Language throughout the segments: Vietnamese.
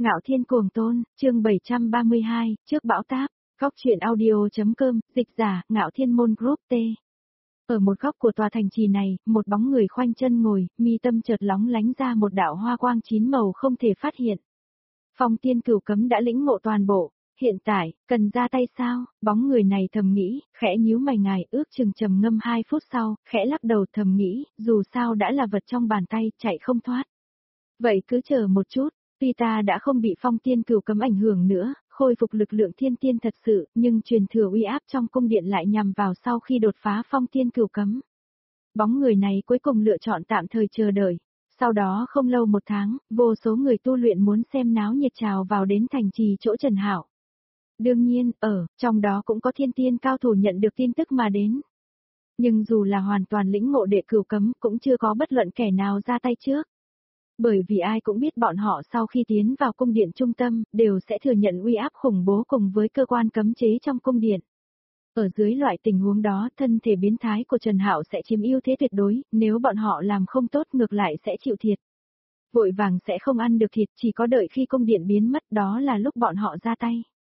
Ngạo Thiên Cuồng Tôn, chương 732, trước bão táp, góc truyện audio.com, dịch giả, Ngạo Thiên Môn Group T. Ở một góc của tòa thành trì này, một bóng người khoanh chân ngồi, mi tâm chợt lóng lánh ra một đạo hoa quang chín màu không thể phát hiện. Phong Tiên Cửu Cấm đã lĩnh ngộ toàn bộ, hiện tại, cần ra tay sao? Bóng người này thầm nghĩ, khẽ nhíu mày ngài, ước chừng trầm ngâm 2 phút sau, khẽ lắc đầu thầm nghĩ, dù sao đã là vật trong bàn tay, chạy không thoát. Vậy cứ chờ một chút. Tuy ta đã không bị Phong Tiên Cửu Cấm ảnh hưởng nữa, khôi phục lực lượng thiên tiên thật sự, nhưng truyền thừa uy áp trong cung điện lại nhằm vào sau khi đột phá Phong Tiên Cửu Cấm. Bóng người này cuối cùng lựa chọn tạm thời chờ đợi. Sau đó không lâu 1 tháng, vô số người tu luyện muốn xem náo nhiệt trào vào đến thành trì chỗ Trần Hạo. Đương nhiên, trong đó cũng có thiên tiên cao thủ nhận được tin tức mà đến. Nhưng dù là hoàn toàn lĩnh ngộ đệ cửu cấm, cũng chưa có bất luận kẻ nào ra tay trước. Bởi vì ai cũng biết bọn họ sau khi tiến vào cung điện trung tâm, đều sẽ thừa nhận uy áp khủng bố cùng với cơ quan cấm chế trong cung điện. Ở dưới loại tình huống đó, thân thể biến thái của Trần Hạo sẽ chiếm ưu thế tuyệt đối, nếu bọn họ làm không tốt ngược lại sẽ chịu thiệt. Vội vàng sẽ không ăn được thịt, chỉ có đợi khi cung điện biến mất đó là lúc bọn họ ra tay.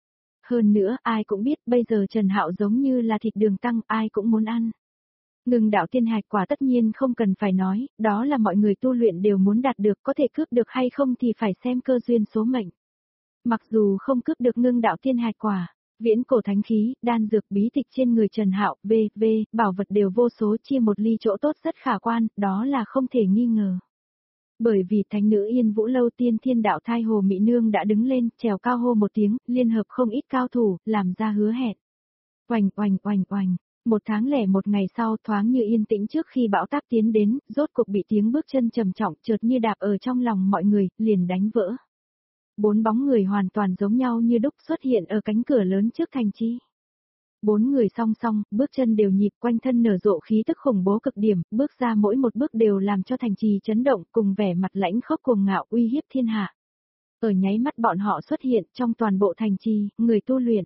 Hơn nữa, ai cũng biết bây giờ Trần Hạo giống như là thịt đường tăng, ai cũng muốn ăn. Ngưng đạo tiên hạch quả tất nhiên không cần phải nói, đó là mọi người tu luyện đều muốn đạt được, có thể cướp được hay không thì phải xem cơ duyên số mệnh. Mặc dù không cướp được ngưng đạo tiên hạch quả, viễn cổ thánh khí, đan dược bí tịch trên người Trần Hạo, bảo vật đều vô số, chia một ly chỗ tốt rất khả quan, đó là không thể nghi ngờ. Bởi vì thánh nữ Yên Vũ Lâu Tiên Thiên Đạo Thai Hồ Mỹ Nương đã đứng lên, trèo cao hô một tiếng, liên hợp không ít cao thủ, làm ra hứa hẹn. Oành oành oành oành. 1 tháng lẻ 1 ngày sau, thoáng như yên tĩnh trước khi bão táp tiến đến, rốt cuộc bị tiếng bước chân trầm trọng chợt như đạp ở trong lòng mọi người, liền đánh vỡ. 4 bóng người hoàn toàn giống nhau như đúc xuất hiện ở cánh cửa lớn trước thành trì. 4 người song song, bước chân đều nhịp, quanh thân nở rộ khí tức khủng bố cực điểm, bước ra mỗi một bước đều làm cho thành trì chấn động, cùng vẻ mặt lãnh khốc cuồng ngạo uy hiếp thiên hạ. Ở nháy mắt bọn họ xuất hiện trong toàn bộ thành trì, người tu luyện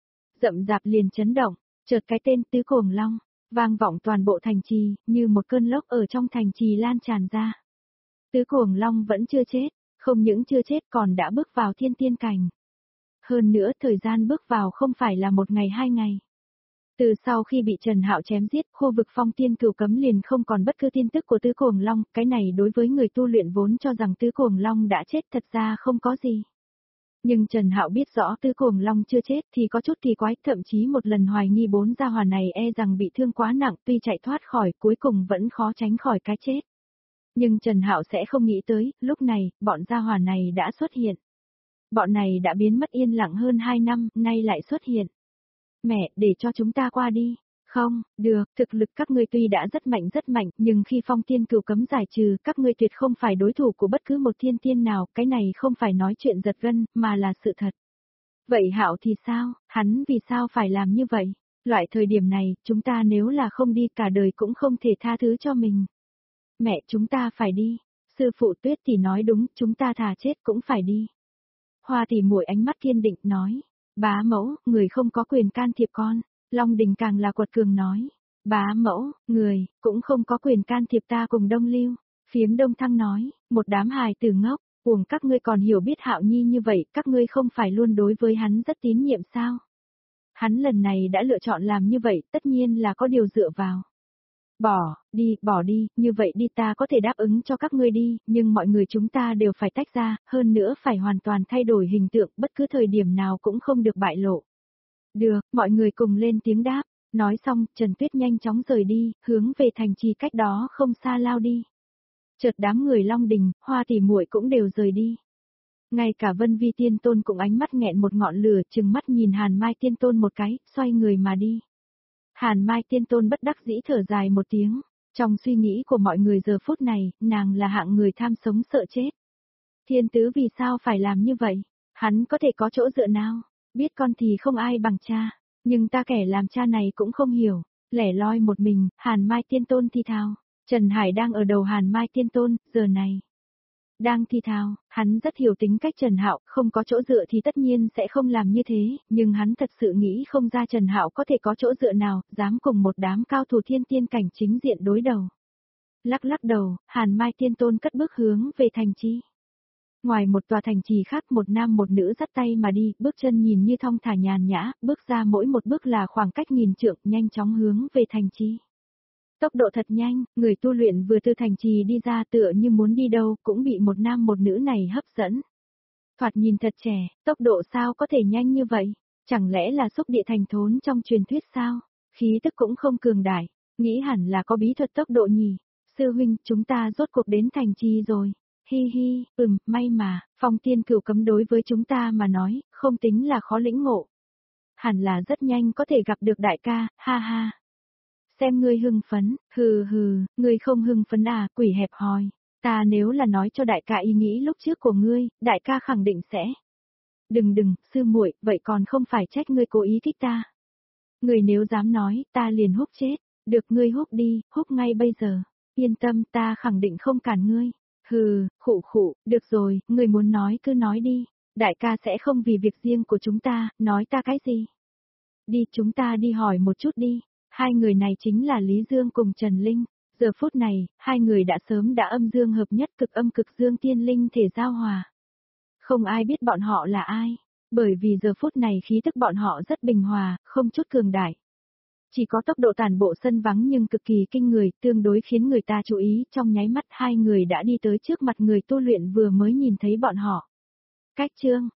rậm rạp liền chấn động. Chợt cái tên Tứ Cuồng Long, vang vọng toàn bộ thành trì, như một cơn lốc ở trong thành trì lan tràn ra. Tứ Cuồng Long vẫn chưa chết, không những chưa chết còn đã bước vào thiên tiên cảnh. Hơn nữa thời gian bước vào không phải là 1 ngày 2 ngày. Từ sau khi bị Trần Hạo chém giết, khu vực Phong Tiên Cửu Cấm liền không còn bất cứ tin tức của Tứ Cuồng Long, cái này đối với người tu luyện vốn cho rằng Tứ Cuồng Long đã chết thật ra không có gì. Nhưng Trần Hạo biết rõ Tứ Cuồng Long chưa chết thì có chút kỳ quái, thậm chí một lần hoài nghi 4 gia hỏa này e rằng bị thương quá nặng, tuy chạy thoát khỏi cuối cùng vẫn khó tránh khỏi cái chết. Nhưng Trần Hạo sẽ không nghĩ tới, lúc này, bọn gia hỏa này đã xuất hiện. Bọn này đã biến mất yên lặng hơn 2 năm, nay lại xuất hiện. Mẹ, để cho chúng ta qua đi. Không, được, thực lực các ngươi tuy đã rất mạnh, nhưng khi Phong Tiên Cửu Cấm giải trừ, các ngươi tuyệt không phải đối thủ của bất cứ một thiên tiên nào, cái này không phải nói chuyện giật gân, mà là sự thật. Vậy Hạo thì sao, hắn vì sao phải làm như vậy? Loại thời điểm này, chúng ta nếu là không đi cả đời cũng không thể tha thứ cho mình. Mẹ, chúng ta phải đi. Sư phụ Tuyết thì nói đúng, chúng ta thà chết cũng phải đi. Hoa tỷ muội ánh mắt kiên định nói, bá mẫu, người không có quyền can thiệp con. Long Đình càng là quật cường nói, bá mẫu, người, cũng không có quyền can thiệp ta cùng Đông Lưu. Phiếm Đông Thăng nói, một đám hài tử ngốc, uổng các ngươi còn hiểu biết Hạo Nhi như vậy, các ngươi không phải luôn đối với hắn rất tín nhiệm sao? Hắn lần này đã lựa chọn làm như vậy, tất nhiên là có điều dựa vào. Bỏ đi, như vậy đi ta có thể đáp ứng cho các ngươi đi, nhưng mọi người chúng ta đều phải tách ra, hơn nữa phải hoàn toàn thay đổi hình tượng, bất cứ thời điểm nào cũng không được bại lộ. Được, mọi người cùng lên tiếng đáp. Nói xong, Trần Tuyết nhanh chóng rời đi, hướng về thành trì cách đó không xa lao đi. Chợt đám người Long Đình, Hoa tỷ muội cũng đều rời đi. Ngay cả Vân Vi Tiên Tôn cũng ánh mắt nghẹn một ngọn lửa, trừng mắt nhìn Hàn Mai Tiên Tôn một cái, xoay người mà đi. Hàn Mai Tiên Tôn bất đắc dĩ thở dài một tiếng. Trong suy nghĩ của mọi người giờ phút này, nàng là hạng người tham sống sợ chết. Thiên tứ vì sao phải làm như vậy? Hắn có thể có chỗ dựa nào? Biết con thì không ai bằng cha, nhưng ta kẻ làm cha này cũng không hiểu, lẻ loi một mình, Hàn Mai Tiên Tôn thì thào. Trần Hải đang ở đầu Hàn Mai Tiên Tôn, giờ này. Đang thì thào, hắn rất hiểu tính cách Trần Hạo, không có chỗ dựa thì tất nhiên sẽ không làm như thế, nhưng hắn thật sự nghĩ không ra Trần Hạo có thể có chỗ dựa nào, dám cùng một đám cao thủ thiên tiên cảnh chính diện đối đầu. Lắc lắc đầu, Hàn Mai Tiên Tôn cất bước hướng về thành trì. Ngoài một tòa thành trì khác, một nam một nữ dắt tay mà đi, bước chân nhìn như thong thả nhàn nhã, bước ra mỗi một bước là khoảng cách nghìn trượng, nhanh chóng hướng về thành trì. Tốc độ thật nhanh, người tu luyện vừa từ thành trì đi ra tựa như muốn đi đâu cũng bị một nam một nữ này hấp dẫn. Thoạt nhìn thật trẻ, tốc độ sao có thể nhanh như vậy? Chẳng lẽ là xúc địa thành thốn trong truyền thuyết sao? Khí tức cũng không cường đại, nghĩ hẳn là có bí thuật tốc độ nhỉ. Sư huynh, chúng ta rốt cuộc đến thành trì rồi. Hi hi, may mà, phong tiên cửu cấm đối với chúng ta mà nói, không tính là khó lĩnh ngộ. Hẳn là rất nhanh có thể gặp được đại ca, ha ha. Xem ngươi hưng phấn, hừ, ngươi không hưng phấn à, quỷ hẹp hòi. Ta nếu là nói cho đại ca ý nghĩ lúc trước của ngươi, đại ca khẳng định sẽ. Đừng, sư muội, vậy còn không phải trách ngươi cố ý thích ta. Ngươi nếu dám nói, ta liền húc chết. Được, ngươi húc đi, húc ngay bây giờ. Yên tâm, ta khẳng định không cản ngươi. Hừ, khụ, được rồi, ngươi muốn nói cứ nói đi. Đại ca sẽ không vì việc riêng của chúng ta, nói ta cái gì. Đi, chúng ta đi hỏi một chút đi. Hai người này chính là Lý Dương cùng Trần Linh. Giờ phút này, hai người đã sớm đã âm dương hợp nhất, cực âm cực dương tiên linh thể giao hòa. Không ai biết bọn họ là ai, bởi vì giờ phút này khí tức bọn họ rất bình hòa, không chút cường đại. Chỉ có tốc độ tản bộ sân vắng nhưng cực kỳ kinh người, tương đối khiến người ta chú ý, trong nháy mắt hai người đã đi tới trước mặt người tu luyện vừa mới nhìn thấy bọn họ. Cách chương